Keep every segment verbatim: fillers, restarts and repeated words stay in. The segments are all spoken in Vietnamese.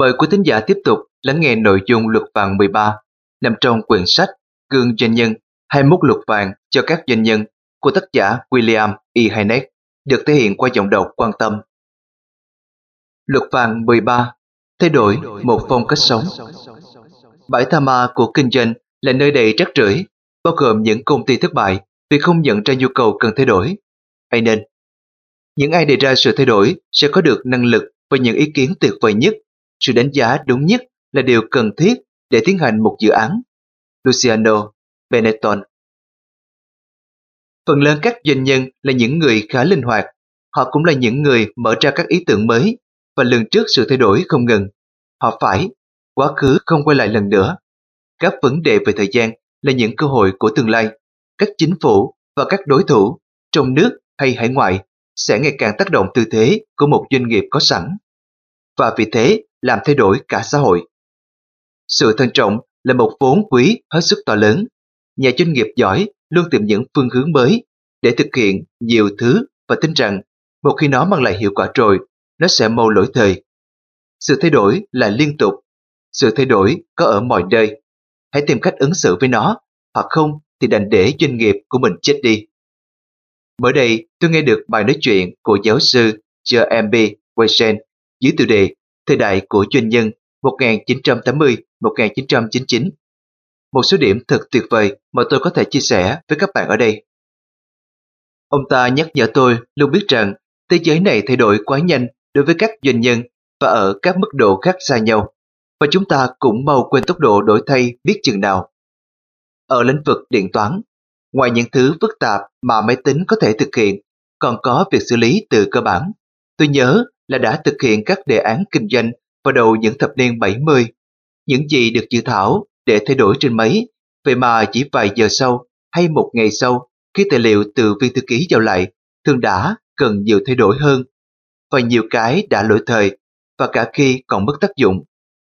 Mời quý thính giả tiếp tục lắng nghe nội dung luật vàng mười ba nằm trong quyển sách Gương Doanh nhân hai mươi mốt luật vàng cho các doanh nhân của tác giả William E. Hynek, được thể hiện qua giọng đọc Quan Tâm. Luật vàng mười ba: thay đổi một phong cách sống. Bãi tha ma của kinh doanh là nơi đầy rác rưởi, bao gồm những công ty thất bại vì không nhận ra nhu cầu cần thay đổi. Hay nên, những ai đề ra sự thay đổi sẽ có được năng lực và những ý kiến tuyệt vời nhất. Sự đánh giá đúng nhất là điều cần thiết để tiến hành một dự án. Luciano Benetton. Phần lớn các doanh nhân là những người khá linh hoạt. Họ cũng là những người mở ra các ý tưởng mới và lường trước sự thay đổi không ngừng. Họ phải, quá khứ không quay lại lần nữa. Các vấn đề về thời gian là những cơ hội của tương lai. Các chính phủ và các đối thủ, trong nước hay hải ngoại, sẽ ngày càng tác động tư thế của một doanh nghiệp có sẵn, và vì thế làm thay đổi cả xã hội. Sự thận trọng là một vốn quý hết sức to lớn. Nhà doanh nghiệp giỏi luôn tìm những phương hướng mới để thực hiện nhiều thứ và tin rằng một khi nó mang lại hiệu quả rồi, nó sẽ mau lỗi thời. Sự thay đổi là liên tục. Sự thay đổi có ở mọi nơi. Hãy tìm cách ứng xử với nó, hoặc không thì đành để doanh nghiệp của mình chết đi. Mới đây, tôi nghe được bài nói chuyện của giáo sư J M B Weisen dưới tiêu đề Thời đại của doanh nhân một nghìn chín trăm tám mươi đến một nghìn chín trăm chín mươi chín. Một số điểm thật tuyệt vời mà tôi có thể chia sẻ với các bạn ở đây. Ông ta nhắc nhở tôi luôn biết rằng thế giới này thay đổi quá nhanh đối với các doanh nhân và ở các mức độ khác xa nhau, và chúng ta cũng mau quên tốc độ đổi thay biết chừng nào. Ở lĩnh vực điện toán, ngoài những thứ phức tạp mà máy tính có thể thực hiện, còn có việc xử lý từ cơ bản. Tôi nhớ là đã thực hiện các đề án kinh doanh vào đầu những thập niên bảy mươi. Những gì được dự thảo để thay đổi trên máy, vậy mà chỉ vài giờ sau hay một ngày sau, khi tài liệu từ viên thư ký giao lại, thường đã cần nhiều thay đổi hơn, và nhiều cái đã lỗi thời và cả khi còn mất tác dụng.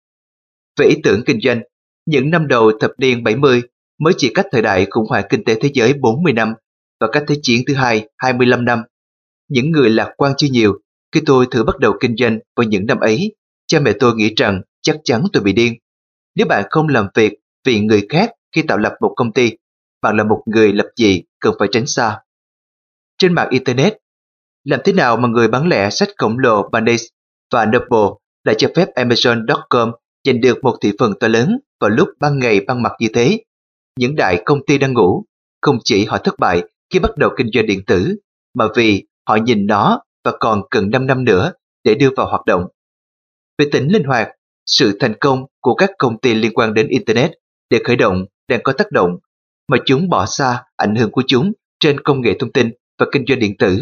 Về ý tưởng kinh doanh, những năm đầu thập niên bảy mươi mới chỉ cách thời đại khủng hoảng kinh tế thế giới bốn mươi năm và cách Thế chiến thứ hai hai mươi lăm năm. Những người lạc quan chưa nhiều. Khi tôi thử bắt đầu kinh doanh vào những năm ấy, cha mẹ tôi nghĩ rằng chắc chắn tôi bị điên. Nếu bạn không làm việc vì người khác khi tạo lập một công ty, bạn là một người lập dị cần phải tránh xa. Trên mạng Internet, làm thế nào mà người bán lẻ sách khổng lồ Barnes và Noble lại cho phép Amazon chấm com giành được một thị phần to lớn vào lúc ban ngày ban mặt như thế? Những đại công ty đang ngủ. Không chỉ họ thất bại khi bắt đầu kinh doanh điện tử, mà vì họ nhìn nó và còn cần năm năm nữa để đưa vào hoạt động. Về tính linh hoạt, sự thành công của các công ty liên quan đến Internet để khởi động đang có tác động, mà chúng bỏ xa ảnh hưởng của chúng trên công nghệ thông tin và kinh doanh điện tử.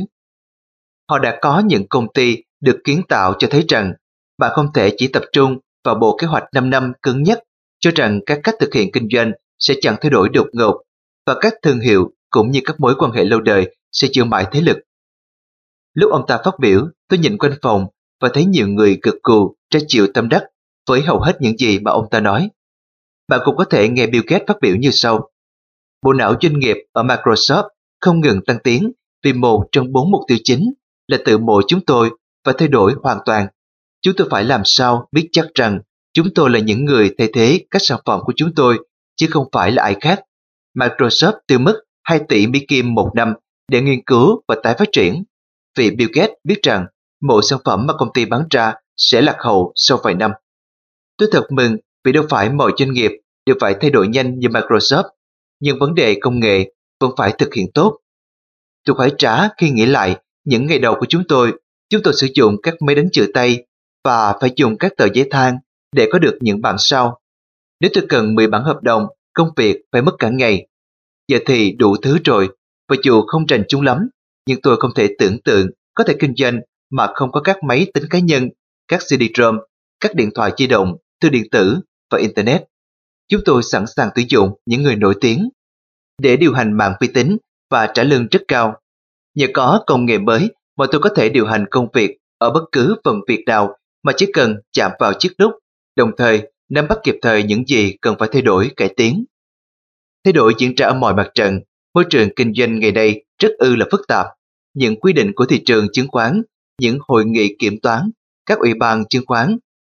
Họ đã có những công ty được kiến tạo cho thấy rằng bạn không thể chỉ tập trung vào bộ kế hoạch năm năm cứng nhất, cho rằng các cách thực hiện kinh doanh sẽ chẳng thay đổi đột ngột, và các thương hiệu cũng như các mối quan hệ lâu đời sẽ giữ mãi thế lực. Lúc ông ta phát biểu, tôi nhìn quanh phòng và thấy nhiều người gật gù ra chịu tâm đắc với hầu hết những gì mà ông ta nói. Bạn cũng có thể nghe Bill Gates phát biểu như sau: bộ não doanh nghiệp ở Microsoft không ngừng tăng tiến vì một trong bốn mục tiêu chính là tự mộ chúng tôi và thay đổi hoàn toàn. Chúng tôi phải làm sao biết chắc rằng chúng tôi là những người thay thế các sản phẩm của chúng tôi, chứ không phải là ai khác. Microsoft tiêu mất hai tỷ Mỹ Kim một năm để nghiên cứu và tái phát triển, vì Bill Gates biết rằng mỗi sản phẩm mà công ty bán ra sẽ lạc hậu sau vài năm. Tôi thật mừng vì đâu phải mọi doanh nghiệp đều phải thay đổi nhanh như Microsoft, nhưng vấn đề công nghệ vẫn phải thực hiện tốt. Tôi khoái trá khi nghĩ lại những ngày đầu của chúng tôi. Chúng tôi sử dụng các máy đánh chữ tay và phải dùng các tờ giấy than để có được những bản sao. Nếu tôi cần mười bản hợp đồng, công việc phải mất cả ngày. Giờ thì đủ thứ rồi, và dù không rành chúng lắm, nhưng tôi không thể tưởng tượng có thể kinh doanh mà không có các máy tính cá nhân, các xê đê-ROM, các điện thoại di động, thư điện tử và Internet. Chúng tôi sẵn sàng tuyển dụng những người nổi tiếng để điều hành mạng vi tính và trả lương rất cao. Nhờ có công nghệ mới mà tôi có thể điều hành công việc ở bất cứ phần việc nào mà chỉ cần chạm vào chiếc nút, đồng thời nắm bắt kịp thời những gì cần phải thay đổi, cải tiến. Thay đổi diễn ra ở mọi mặt trận. Môi trường kinh doanh ngày nay rất ư là phức tạp. Những quy định của thị trường chứng khoán, những hội nghị kiểm toán, các ủy ban chứng khoán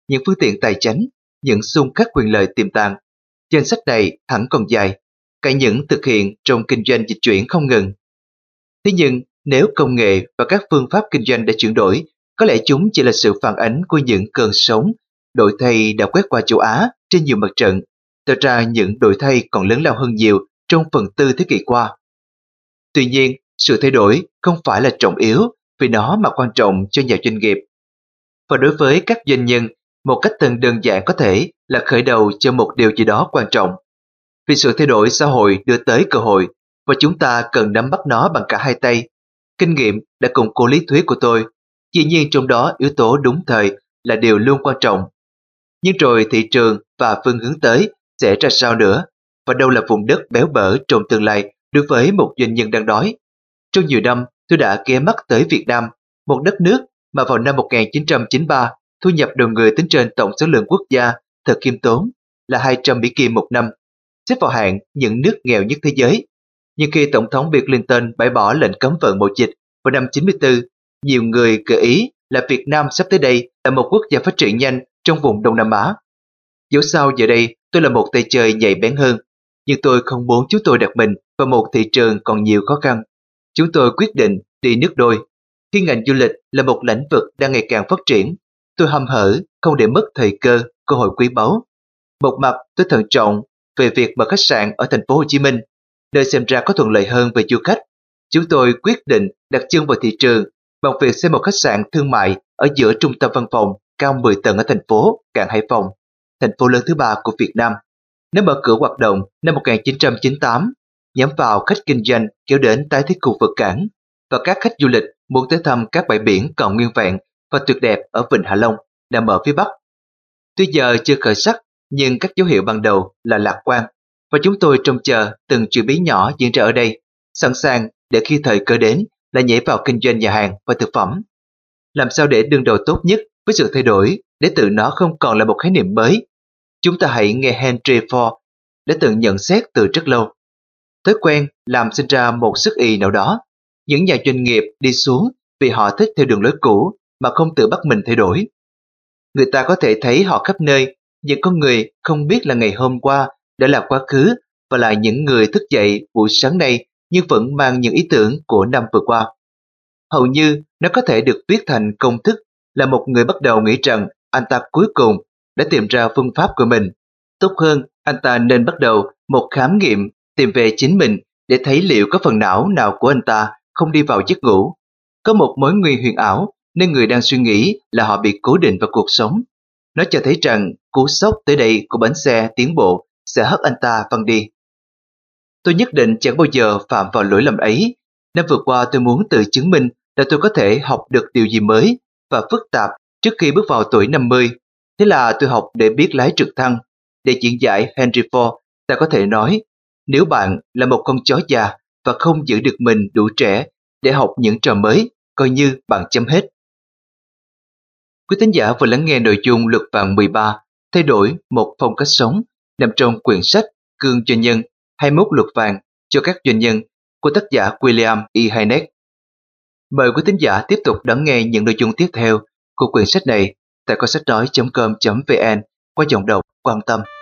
những phương tiện tài chánh, những xung khắc quyền lợi tiềm tàng. Danh sách này hẳn còn dài, cả những thực hiện trong kinh doanh dịch chuyển không ngừng. Thế nhưng, nếu công nghệ và các phương pháp kinh doanh đã chuyển đổi, có lẽ chúng chỉ là sự phản ánh của những cơn sóng, đổi thay đã quét qua châu Á trên nhiều mặt trận, tạo ra những đổi thay còn lớn lao hơn nhiều trong phần tư thế kỷ qua. Tuy nhiên, sự thay đổi không phải là trọng yếu vì nó mà quan trọng cho nhà doanh nghiệp. Và đối với các doanh nhân, một cách từng đơn giản có thể là khởi đầu cho một điều gì đó quan trọng. Vì sự thay đổi xã hội đưa tới cơ hội, và chúng ta cần nắm bắt nó bằng cả hai tay. Kinh nghiệm đã củng cố lý thuyết của tôi, dĩ nhiên trong đó yếu tố đúng thời là điều luôn quan trọng. Nhưng rồi thị trường và phương hướng tới sẽ ra sao nữa, và đâu là vùng đất béo bở trong tương lai đối với một doanh nhân đang đói. Trong nhiều năm, tôi đã ghé mắt tới Việt Nam, một đất nước mà vào năm một nghìn chín trăm chín mươi ba, thu nhập đầu người tính trên tổng số lượng quốc gia thật khiêm tốn là hai trăm Mỹ Kim một năm, xếp vào hạng những nước nghèo nhất thế giới. Nhưng khi Tổng thống Bill Clinton bãi bỏ lệnh cấm vận mậu dịch vào năm chín mươi tư, nhiều người gợi ý là Việt Nam sắp tới đây là một quốc gia phát triển nhanh trong vùng Đông Nam Á. Dẫu sao giờ đây tôi là một tay chơi nhạy bén hơn, nhưng tôi không muốn chúng tôi đặt mình vào một thị trường còn nhiều khó khăn. Chúng tôi quyết định đi nước đôi. Khi ngành du lịch là một lĩnh vực đang ngày càng phát triển, tôi hăm hở không để mất thời cơ, cơ hội quý báu. Một mặt tôi thận trọng về việc mở khách sạn ở thành phố Hồ Chí Minh, nơi xem ra có thuận lợi hơn về du khách. Chúng tôi quyết định đặt chân vào thị trường bằng việc xây một khách sạn thương mại ở giữa trung tâm văn phòng cao mười tầng ở thành phố Cảng Hải Phòng, thành phố lớn thứ ba của Việt Nam. Nó mở cửa hoạt động năm một nghìn chín trăm chín mươi tám, nhắm vào khách kinh doanh kéo đến tái thiết khu vực cảng và các khách du lịch muốn tới thăm các bãi biển còn nguyên vẹn và tuyệt đẹp ở Vịnh Hạ Long nằm ở phía Bắc. Tuy giờ chưa khởi sắc, nhưng các dấu hiệu ban đầu là lạc quan, và chúng tôi trông chờ từng chuyển biến nhỏ diễn ra ở đây, sẵn sàng để khi thời cơ đến là nhảy vào kinh doanh nhà hàng và thực phẩm. Làm sao để đương đầu tốt nhất với sự thay đổi để tự nó không còn là một khái niệm mới? Chúng ta hãy nghe Henry Ford đã từng nhận xét từ rất lâu. Thói quen làm sinh ra một sức ì nào đó. Những nhà doanh nghiệp đi xuống vì họ thích theo đường lối cũ mà không tự bắt mình thay đổi. Người ta có thể thấy họ khắp nơi, những con người không biết là ngày hôm qua đã là quá khứ và là những người thức dậy buổi sáng nay nhưng vẫn mang những ý tưởng của năm vừa qua. Hầu như nó có thể được viết thành công thức là một người bắt đầu nghĩ rằng anh ta cuối cùng đã tìm ra phương pháp của mình. Tốt hơn, anh ta nên bắt đầu một khám nghiệm tìm về chính mình để thấy liệu có phần não nào của anh ta không đi vào giấc ngủ. Có một mối nguy huyền ảo nên người đang suy nghĩ là họ bị cố định vào cuộc sống. Nó cho thấy rằng cú sốc tới đây của bánh xe tiến bộ sẽ hất anh ta văng đi. Tôi nhất định chẳng bao giờ phạm vào lỗi lầm ấy. Năm vừa qua tôi muốn tự chứng minh là tôi có thể học được điều gì mới và phức tạp trước khi bước vào tuổi năm mươi. Thế là tôi học để biết lái trực thăng. Để diễn giải Henry Ford, ta có thể nói, nếu bạn là một con chó già và không giữ được mình đủ trẻ để học những trò mới, coi như bạn chấm hết. Quý thính giả vừa lắng nghe nội dung Luật vàng mười ba, thay đổi một phong cách sống, nằm trong quyển sách Gương Doanh nhân, hai mươi mốt luật vàng cho các doanh nhân của tác giả William E. Hynek. Mời quý thính giả tiếp tục đón nghe những nội dung tiếp theo của quyển sách này tại kho sách nói chấm com chấm vn qua giọng đọc Quan Tâm.